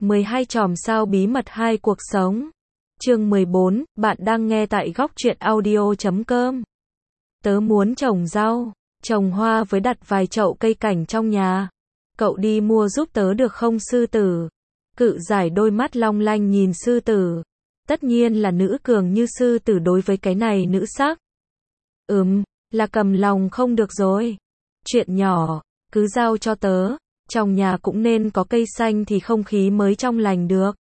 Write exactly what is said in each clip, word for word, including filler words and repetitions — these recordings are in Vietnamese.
mười hai chòm sao bí mật hai cuộc sống. Chương mười bốn, bạn đang nghe tại góc truyện audio chấm com. Tớ muốn trồng rau, trồng hoa với đặt vài chậu cây cảnh trong nhà. Cậu đi mua giúp tớ được không sư tử? Cự giải đôi mắt long lanh nhìn sư tử. Tất nhiên là nữ cường như sư tử đối với cái này nữ sắc. Ừm, là cầm lòng không được rồi. Chuyện nhỏ, cứ giao cho tớ. Trong nhà cũng nên có cây xanh thì không khí mới trong lành được.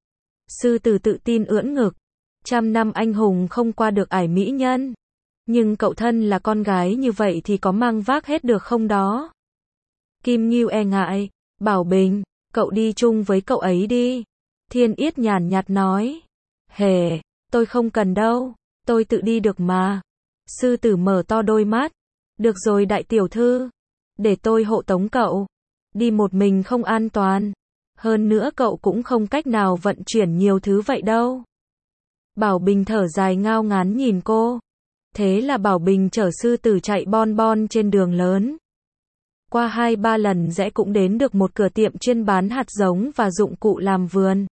Sư tử tự tin ưỡn ngực. Trăm năm anh hùng không qua được ải mỹ nhân. Nhưng cậu thân là con gái như vậy thì có mang vác hết được không đó? Kim Ngưu e ngại. Bảo Bình, cậu đi chung với cậu ấy đi. Thiên Yết nhàn nhạt nói. Hề, tôi không cần đâu. Tôi tự đi được mà. Sư tử mở to đôi mắt. Được rồi đại tiểu thư. Để tôi hộ tống cậu. Đi một mình không an toàn. Hơn nữa cậu cũng không cách nào vận chuyển nhiều thứ vậy đâu. Bảo Bình thở dài ngao ngán nhìn cô. Thế là Bảo Bình chở sư tử chạy bon bon trên đường lớn. Qua hai ba lần rẽ cũng đến được một cửa tiệm chuyên bán hạt giống và dụng cụ làm vườn.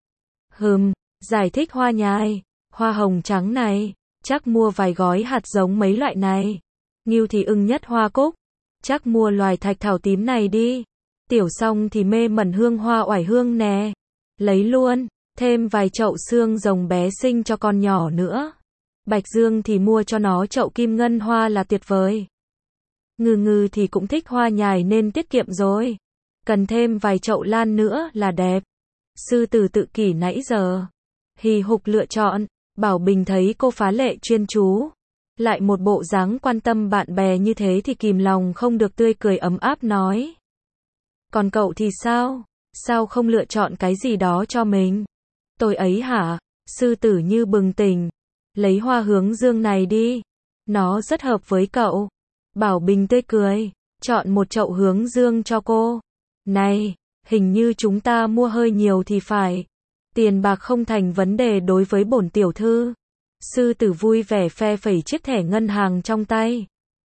Hừm, giải thích hoa nhài, hoa hồng trắng này, chắc mua vài gói hạt giống mấy loại này. Ngưu thì ưng nhất hoa cúc, chắc mua loài thạch thảo tím này đi. Tiểu Song thì mê mẩn hương hoa oải hương nè. Lấy luôn, thêm vài chậu xương rồng bé xinh cho con nhỏ nữa. Bạch Dương thì mua cho nó chậu kim ngân hoa là tuyệt vời. Ngư Ngư thì cũng thích hoa nhài nên tiết kiệm rồi. Cần thêm vài chậu lan nữa là đẹp. Sư tử tự kỷ nãy giờ hì hục lựa chọn. Bảo Bình thấy cô phá lệ chuyên chú, lại một bộ dáng quan tâm bạn bè như thế thì kìm lòng không được tươi cười ấm áp nói. Còn cậu thì sao? Sao không lựa chọn cái gì đó cho mình? Tôi ấy hả? Sư tử như bừng tỉnh. Lấy hoa hướng dương này đi. Nó rất hợp với cậu. Bảo Bình tươi cười. Chọn một chậu hướng dương cho cô. Này, hình như chúng ta mua hơi nhiều thì phải. Tiền bạc không thành vấn đề đối với bổn tiểu thư. Sư tử vui vẻ phe phẩy chiếc thẻ ngân hàng trong tay.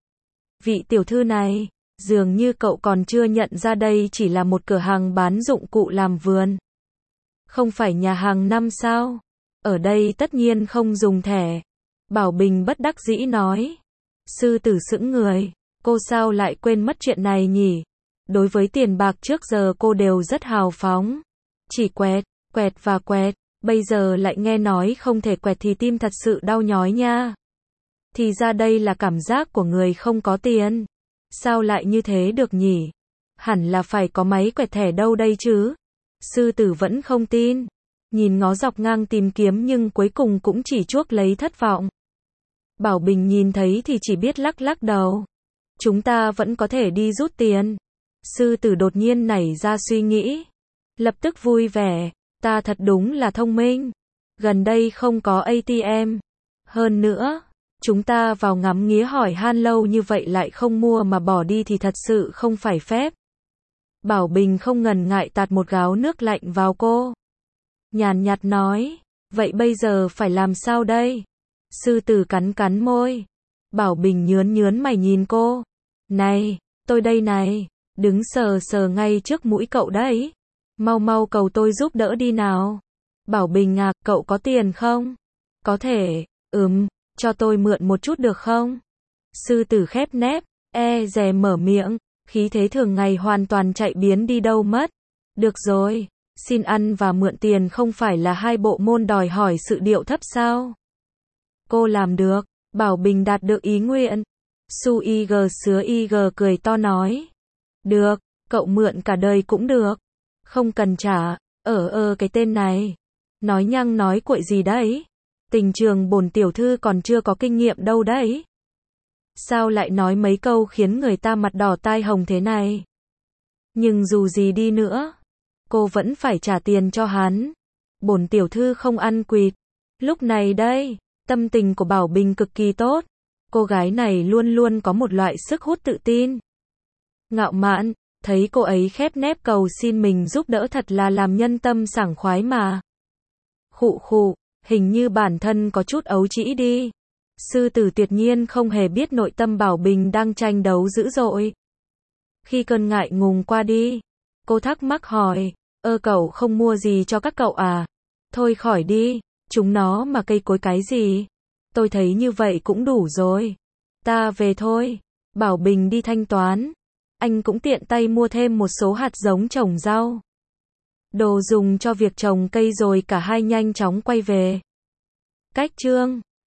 Vị tiểu thư này, dường như cậu còn chưa nhận ra đây chỉ là một cửa hàng bán dụng cụ làm vườn. Không phải nhà hàng năm sao? Ở đây tất nhiên không dùng thẻ. Bảo Bình bất đắc dĩ nói. Sư tử sững người. Cô sao lại quên mất chuyện này nhỉ? Đối với tiền bạc trước giờ cô đều rất hào phóng. Chỉ quẹt, quẹt và quẹt. Bây giờ lại nghe nói không thể quẹt thì tim thật sự đau nhói nha. Thì ra đây là cảm giác của người không có tiền. Sao lại như thế được nhỉ? Hẳn là phải có máy quẹt thẻ đâu đây chứ? Sư tử vẫn không tin. Nhìn ngó dọc ngang tìm kiếm nhưng cuối cùng cũng chỉ chuốc lấy thất vọng. Bảo Bình nhìn thấy thì chỉ biết lắc lắc đầu. Chúng ta vẫn có thể đi rút tiền. Sư tử đột nhiên nảy ra suy nghĩ. Lập tức vui vẻ. Ta thật đúng là thông minh. Gần đây không có a tê em. Hơn nữa, chúng ta vào ngắm nghía hỏi han lâu như vậy lại không mua mà bỏ đi thì thật sự không phải phép. Bảo Bình không ngần ngại tạt một gáo nước lạnh vào cô. Nhàn nhạt nói, vậy bây giờ phải làm sao đây? Sư tử cắn cắn môi. Bảo Bình nhớn nhớn mày nhìn cô. Này, tôi đây này, đứng sờ sờ ngay trước mũi cậu đấy. Mau mau cầu tôi giúp đỡ đi nào. Bảo Bình ngạc, cậu có tiền không? Có thể, ừm, cho tôi mượn một chút được không? Sư tử khép nép, e dè mở miệng, khí thế thường ngày hoàn toàn chạy biến đi đâu mất. Được rồi, xin ăn và mượn tiền không phải là hai bộ môn đòi hỏi sự điệu thấp sao? Cô làm được, Bảo Bình đạt được ý nguyện. Su Y G sứa Y G cười to nói. Được, cậu mượn cả đời cũng được. Không cần trả, ở ơ cái tên này. Nói nhăng nói cuội gì đấy? Tình trường bổn tiểu thư còn chưa có kinh nghiệm đâu đấy. Sao lại nói mấy câu khiến người ta mặt đỏ tai hồng thế này? Nhưng dù gì đi nữa, cô vẫn phải trả tiền cho hắn. Bổn tiểu thư không ăn quỵt. Lúc này đây, tâm tình của Bảo Bình cực kỳ tốt. Cô gái này luôn luôn có một loại sức hút tự tin. Ngạo mạn. Thấy cô ấy khép nép cầu xin mình giúp đỡ thật là làm nhân tâm sảng khoái mà. Khụ khụ, hình như bản thân có chút ấu trĩ đi. Sư tử tuyệt nhiên không hề biết nội tâm Bảo Bình đang tranh đấu dữ dội. Khi cơn ngại ngùng qua đi, cô thắc mắc hỏi, Ơ cậu không mua gì cho các cậu à? Thôi khỏi đi, chúng nó mà cây cối cái gì? Tôi thấy như vậy cũng đủ rồi. Ta về thôi. Bảo Bình đi thanh toán. Anh cũng tiện tay mua thêm một số hạt giống trồng rau, đồ dùng cho việc trồng cây rồi cả hai nhanh chóng quay về. Cách chương